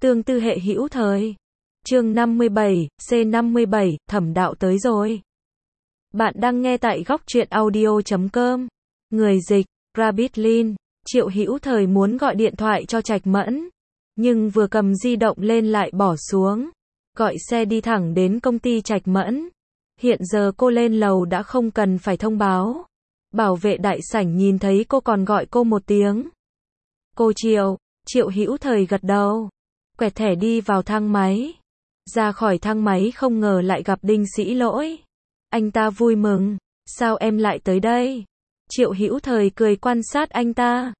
Tương tư hệ hữu thời. Chương 57, C57, Thẩm Đạo tới rồi. Bạn đang nghe tại góc truyện audio.com. Người dịch, Rabitlin. Triệu Hữu Thời muốn gọi điện thoại cho Trạch Mẫn, nhưng vừa cầm di động lên lại bỏ xuống. Gọi xe đi thẳng đến công ty Trạch Mẫn. Hiện giờ cô lên lầu đã không cần phải thông báo. Bảo vệ đại sảnh nhìn thấy cô còn gọi cô một tiếng. Cô Triệu. Triệu Hữu Thời gật đầu. Quẹt thẻ đi vào thang máy. Ra khỏi thang máy không ngờ lại gặp Đinh Sĩ Lỗi. Anh ta vui mừng. Sao em lại tới đây? Triệu Hữu Thời cười quan sát anh ta.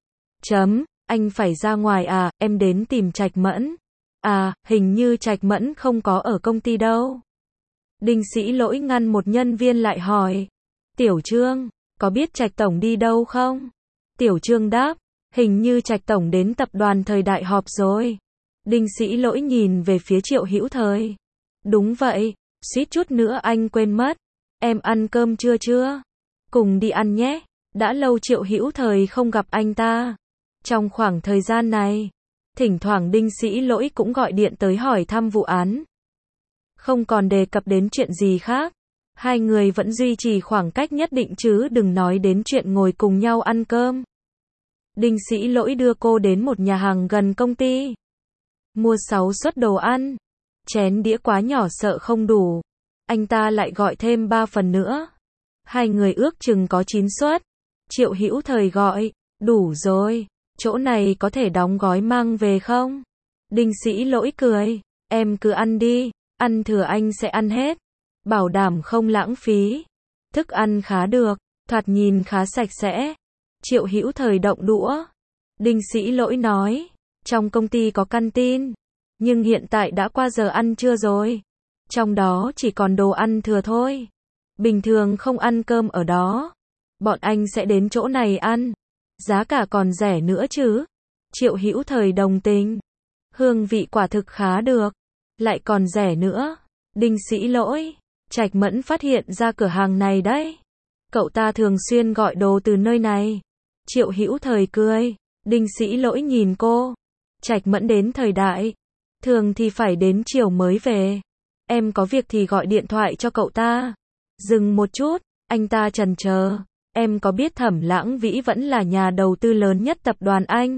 Anh phải ra ngoài à, em đến tìm Trạch Mẫn. À, hình như Trạch Mẫn không có ở công ty đâu. Đinh Sĩ Lỗi ngăn một nhân viên lại hỏi. Tiểu Trương, có biết Trạch Tổng đi đâu không? Tiểu Trương đáp, hình như Trạch Tổng đến tập đoàn Thời Đại họp rồi. Đinh Sĩ Lỗi nhìn về phía Triệu Hữu Thời. Đúng vậy, suýt chút nữa anh quên mất. Em ăn cơm chưa? Cùng đi ăn nhé. Đã lâu Triệu Hữu Thời không gặp anh ta. Trong khoảng thời gian này, thỉnh thoảng Đinh Sĩ Lỗi cũng gọi điện tới hỏi thăm vụ án. Không còn đề cập đến chuyện gì khác. Hai người vẫn duy trì khoảng cách nhất định chứ đừng nói đến chuyện ngồi cùng nhau ăn cơm. Đinh Sĩ Lỗi đưa cô đến một nhà hàng gần công ty. Mua 6 suất đồ ăn. Chén đĩa quá nhỏ sợ không đủ. Anh ta lại gọi thêm 3 phần nữa. Hai người ước chừng có 9 suất. Triệu Hữu Thời gọi, đủ rồi. Chỗ này có thể đóng gói mang về không? Đinh Sĩ Lỗi cười, em cứ ăn đi, ăn thừa anh sẽ ăn hết. Bảo đảm không lãng phí. Thức ăn khá được, thoạt nhìn khá sạch sẽ. Triệu Hữu Thời động đũa. Đinh Sĩ Lỗi nói, trong công ty có canteen, nhưng hiện tại đã qua giờ ăn trưa rồi. Trong đó chỉ còn đồ ăn thừa thôi. Bình thường không ăn cơm ở đó. Bọn anh sẽ đến chỗ này ăn. Giá cả còn rẻ nữa chứ. Triệu Hữu Thời đồng tình. Hương vị quả thực khá được. Lại còn rẻ nữa. Đinh Sĩ Lỗi. Trạch Mẫn phát hiện ra cửa hàng này đấy. Cậu ta thường xuyên gọi đồ từ nơi này. Triệu Hữu Thời cười. Đinh Sĩ Lỗi nhìn cô. Trạch Mẫn đến Thời Đại. Thường thì phải đến chiều mới về. Em có việc thì gọi điện thoại cho cậu ta. Dừng một chút. Anh ta chần chờ. Em có biết Thẩm Lãng Vĩ vẫn là nhà đầu tư lớn nhất tập đoàn anh?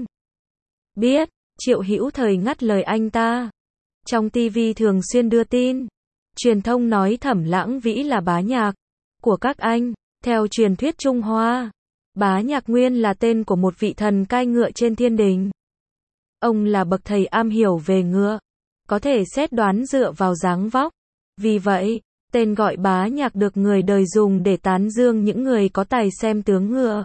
Biết. Triệu Hữu Thời ngắt lời anh ta. Trong TV thường xuyên đưa tin. Truyền thông nói Thẩm Lãng Vĩ là bá nhạc của các anh. Theo truyền thuyết Trung Hoa, bá nhạc nguyên là tên của một vị thần cai ngựa trên thiên đình. Ông là bậc thầy am hiểu về ngựa, có thể xét đoán dựa vào dáng vóc. Vì vậy, tên gọi bá nhạc được người đời dùng để tán dương những người có tài xem tướng ngựa.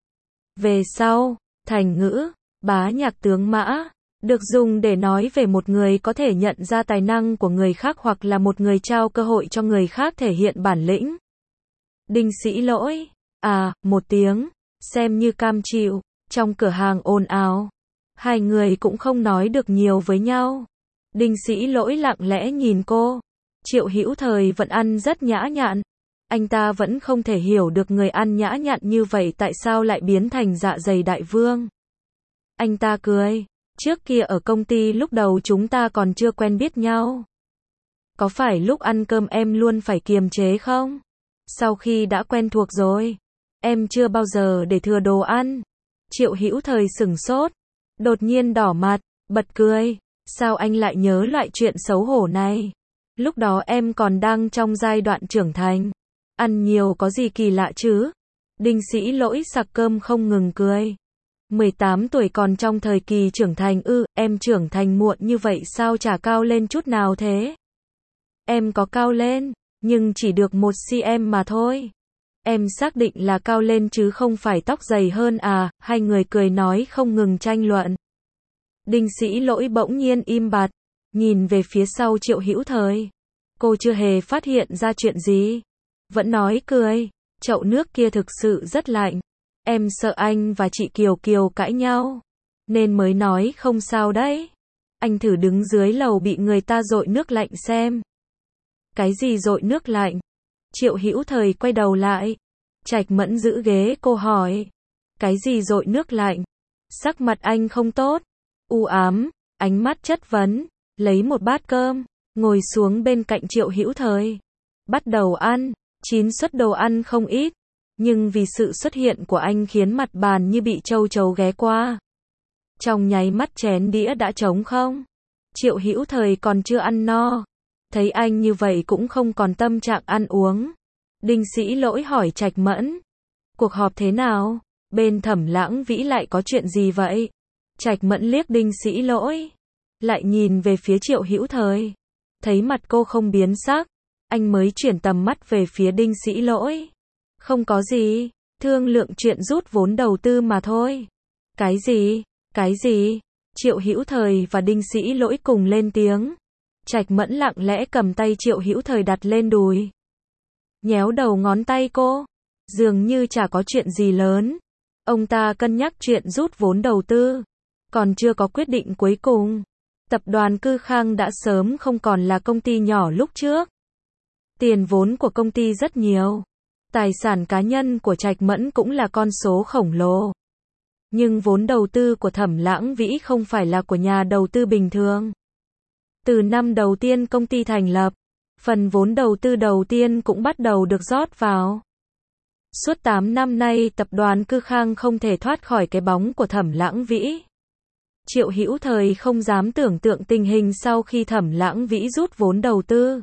Về sau, thành ngữ, bá nhạc tướng mã, được dùng để nói về một người có thể nhận ra tài năng của người khác hoặc là một người trao cơ hội cho người khác thể hiện bản lĩnh. Đinh Sĩ Lỗi. À, một tiếng, xem như cam chịu. Trong cửa hàng ồn ào. Hai người cũng không nói được nhiều với nhau. Đinh Sĩ Lỗi lặng lẽ nhìn cô. Triệu Hữu Thời vẫn ăn rất nhã nhặn. Anh ta vẫn không thể hiểu được người ăn nhã nhặn như vậy tại sao lại biến thành dạ dày đại vương. Anh ta cười. Trước kia ở công ty lúc đầu chúng ta còn chưa quen biết nhau. Có phải lúc ăn cơm em luôn phải kiềm chế không? Sau khi đã quen thuộc rồi, em chưa bao giờ để thừa đồ ăn. Triệu Hữu Thời sửng sốt. Đột nhiên đỏ mặt, bật cười. Sao anh lại nhớ lại chuyện xấu hổ này? Lúc đó em còn đang trong giai đoạn trưởng thành. Ăn nhiều có gì kỳ lạ chứ? Đinh Sĩ Lỗi sặc cơm không ngừng cười. 18 tuổi còn trong thời kỳ trưởng thành ư? Em trưởng thành muộn như vậy sao chả cao lên chút nào thế? Em có cao lên, nhưng chỉ được 1 cm mà thôi. Em xác định là cao lên chứ không phải tóc dày hơn à? Hai người cười nói không ngừng tranh luận. Đinh Sĩ Lỗi bỗng nhiên im bặt, nhìn về phía sau Triệu Hữu Thời. Cô chưa hề phát hiện ra chuyện gì. Vẫn nói cười. Chậu nước kia thực sự rất lạnh. Em sợ anh và chị Kiều Kiều cãi nhau, nên mới nói không sao đấy. Anh thử đứng dưới lầu bị người ta dội nước lạnh xem. Cái gì dội nước lạnh? Triệu Hữu Thời quay đầu lại. Trạch Mẫn giữ ghế cô hỏi. Cái gì dội nước lạnh? Sắc mặt anh không tốt. U ám, ánh mắt chất vấn. lấy một bát cơm, ngồi xuống bên cạnh Triệu Hữu Thời. Bắt đầu ăn, 9 suất đồ ăn không ít, nhưng vì sự xuất hiện của anh khiến mặt bàn như bị châu chấu ghé qua. Trong nháy mắt chén đĩa đã trống không. Triệu Hữu Thời còn chưa ăn no. Thấy anh như vậy cũng không còn tâm trạng ăn uống. Đinh Sĩ Lỗi hỏi Trạch Mẫn. Cuộc họp thế nào? Bên Thẩm Lãng Vĩ lại có chuyện gì vậy? Trạch Mẫn liếc Đinh Sĩ Lỗi. Lại nhìn về phía Triệu Hữu Thời. Thấy mặt cô không biến sắc. Anh mới chuyển tầm mắt về phía Đinh Sĩ Lỗi. Không có gì. Thương lượng chuyện rút vốn đầu tư mà thôi. Cái gì? Cái gì? Triệu Hữu Thời và Đinh Sĩ Lỗi cùng lên tiếng. Trạch Mẫn lặng lẽ cầm tay Triệu Hữu Thời đặt lên đùi. Nhéo đầu ngón tay cô. Dường như chả có chuyện gì lớn. Ông ta cân nhắc chuyện rút vốn đầu tư. Còn chưa có quyết định cuối cùng. Tập đoàn Cư Khang đã sớm không còn là công ty nhỏ lúc trước. Tiền vốn của công ty rất nhiều. Tài sản cá nhân của Trạch Mẫn cũng là con số khổng lồ. Nhưng vốn đầu tư của Thẩm Lãng Vĩ không phải là của nhà đầu tư bình thường. Từ năm đầu tiên công ty thành lập, phần vốn đầu tư đầu tiên cũng bắt đầu được rót vào. Suốt 8 năm nay tập đoàn Cư Khang không thể thoát khỏi cái bóng của Thẩm Lãng Vĩ. Triệu Hữu Thời không dám tưởng tượng tình hình sau khi Thẩm Lãng Vĩ rút vốn đầu tư.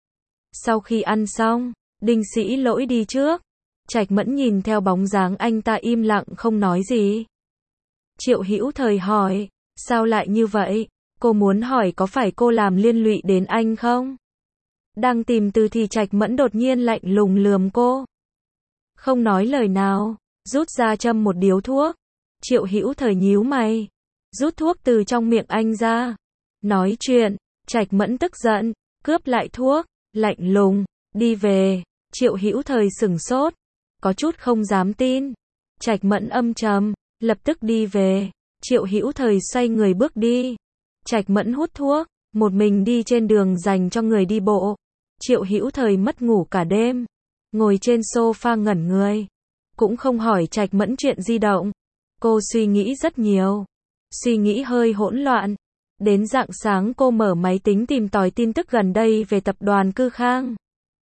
Sau khi ăn xong, Đinh Sĩ Lỗi đi trước. Trạch Mẫn nhìn theo bóng dáng anh ta im lặng không nói gì. Triệu Hữu Thời hỏi, sao lại như vậy? Cô muốn hỏi có phải cô làm liên lụy đến anh không? Đang tìm từ thì Trạch Mẫn đột nhiên lạnh lùng lườm cô. Không nói lời nào, rút ra châm một điếu thuốc. Triệu Hữu Thời nhíu mày, rút thuốc từ trong miệng anh ra. Nói chuyện, Trạch Mẫn tức giận, cướp lại thuốc, lạnh lùng, đi về. Triệu Hữu Thời sửng sốt, có chút không dám tin. Trạch Mẫn âm trầm, lập tức đi về. Triệu Hữu Thời xoay người bước đi. Trạch Mẫn hút thuốc, một mình đi trên đường dành cho người đi bộ. Triệu Hữu Thời mất ngủ cả đêm, ngồi trên sofa ngẩn người, cũng không hỏi Trạch Mẫn chuyện di động. Cô suy nghĩ rất nhiều, suy nghĩ hơi hỗn loạn. Đến rạng sáng cô mở máy tính tìm tòi tin tức gần đây về tập đoàn Cư Khang.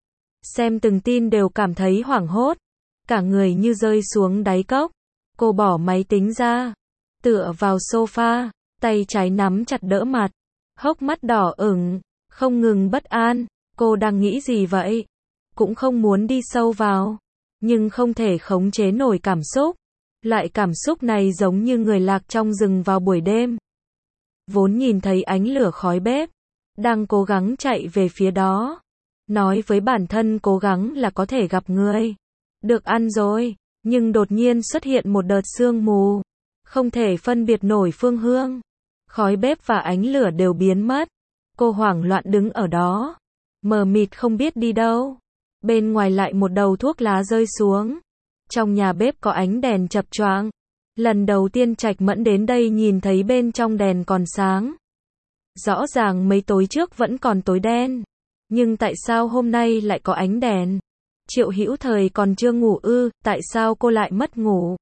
Xem từng tin đều cảm thấy hoảng hốt, cả người như rơi xuống đáy cốc. Cô bỏ máy tính ra, tựa vào sofa, tay trái nắm chặt đỡ mặt, hốc mắt đỏ ửng, không ngừng bất an. Cô đang nghĩ gì vậy? Cũng không muốn đi sâu vào, nhưng không thể khống chế nổi cảm xúc. Loại cảm xúc này giống như người lạc trong rừng vào buổi đêm. Vốn nhìn thấy ánh lửa khói bếp, đang cố gắng chạy về phía đó. Nói với bản thân cố gắng là có thể gặp người. Được ăn rồi, nhưng đột nhiên xuất hiện một đợt sương mù. Không thể phân biệt nổi phương hướng. Khói bếp và ánh lửa đều biến mất. Cô hoảng loạn đứng ở đó, mờ mịt không biết đi đâu. Bên ngoài lại một đầu thuốc lá rơi xuống. Trong nhà bếp có ánh đèn chập choạng. Lần đầu tiên Trạch Mẫn đến đây nhìn thấy bên trong đèn còn sáng. Rõ ràng mấy tối trước vẫn còn tối đen. Nhưng tại sao hôm nay lại có ánh đèn? Triệu Hữu Thời còn chưa ngủ ư, tại sao cô lại mất ngủ?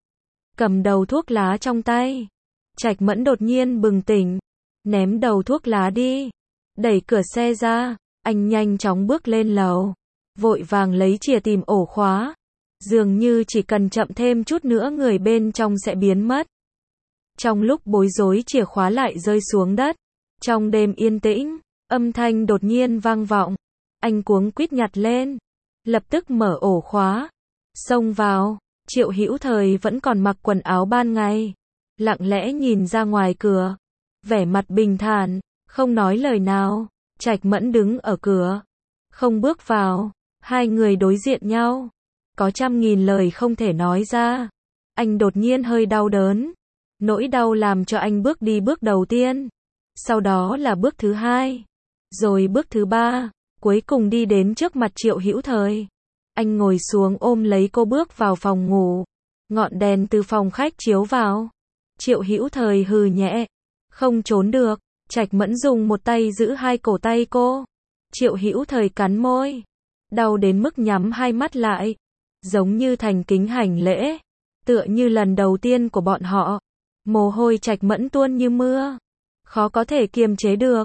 Cầm đầu thuốc lá trong tay. Trạch Mẫn đột nhiên bừng tỉnh. Ném đầu thuốc lá đi. Đẩy cửa xe ra. Anh nhanh chóng bước lên lầu. Vội vàng lấy chìa tìm ổ khóa. Dường như chỉ cần chậm thêm chút nữa người bên trong sẽ biến mất. Trong lúc bối rối chìa khóa lại rơi xuống đất. Trong đêm yên tĩnh, âm thanh đột nhiên vang vọng. Anh cuống quýt nhặt lên. Lập tức mở ổ khóa. Xông vào. Triệu Hữu Thời vẫn còn mặc quần áo ban ngày. Lặng lẽ nhìn ra ngoài cửa. Vẻ mặt bình thản, không nói lời nào. Trạch Mẫn đứng ở cửa. Không bước vào. Hai người đối diện nhau. Có trăm nghìn lời không thể nói ra. Anh đột nhiên hơi đau đớn. Nỗi đau làm cho anh bước đi bước đầu tiên. Sau đó là bước thứ hai. Rồi bước thứ ba. Cuối cùng đi đến trước mặt Triệu Hữu Thời. Anh ngồi xuống ôm lấy cô bước vào phòng ngủ. Ngọn đèn từ phòng khách chiếu vào. Triệu Hữu Thời hừ nhẹ. Không trốn được. Trạch Mẫn dùng một tay giữ hai cổ tay cô. Triệu Hữu Thời cắn môi. Đau đến mức nhắm hai mắt lại. Giống như thành kính hành lễ. Tựa như lần đầu tiên của bọn họ. Mồ hôi Trạch Mẫn tuôn như mưa. Khó có thể kiềm chế được.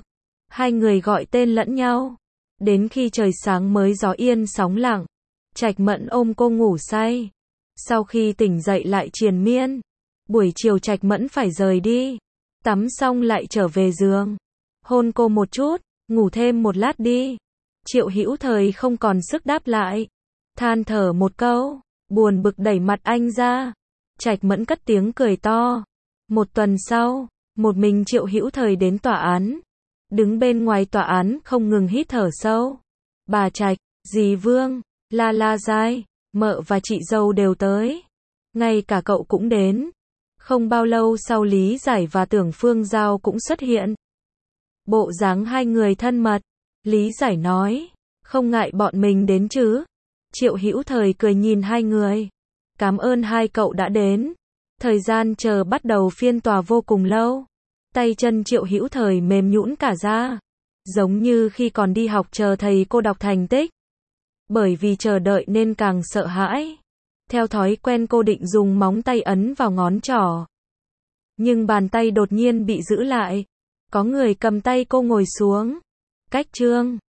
Hai người gọi tên lẫn nhau. Đến khi trời sáng mới gió yên sóng lặng. Trạch Mẫn ôm cô ngủ say. Sau khi tỉnh dậy lại triền miên. Buổi chiều Trạch Mẫn phải rời đi. Tắm xong lại trở về giường. Hôn cô một chút, ngủ thêm một lát đi. Triệu Hữu Thời không còn sức đáp lại. Than thở một câu, buồn bực đẩy mặt anh ra. Trạch Mẫn cất tiếng cười to. Một tuần sau, một mình Triệu Hữu Thời đến tòa án. Đứng bên ngoài tòa án không ngừng hít thở sâu. Bà Trạch, dì Vương, La Giai, mợ và chị dâu đều tới. Ngay cả cậu cũng đến. Không bao lâu sau Lý Giải và Tưởng Phương Giao cũng xuất hiện. Bộ dáng hai người thân mật. Lý Giải nói, không ngại bọn mình đến chứ. Triệu Hữu Thời cười nhìn hai người. Cảm ơn hai cậu đã đến. Thời gian chờ bắt đầu phiên tòa vô cùng lâu. Tay chân Triệu Hữu Thời mềm nhũn cả ra. Giống như khi còn đi học chờ thầy cô đọc thành tích. Bởi vì chờ đợi nên càng sợ hãi. Theo thói quen cô định dùng móng tay ấn vào ngón trỏ. Nhưng bàn tay đột nhiên bị giữ lại. Có người cầm tay cô ngồi xuống. Cách chương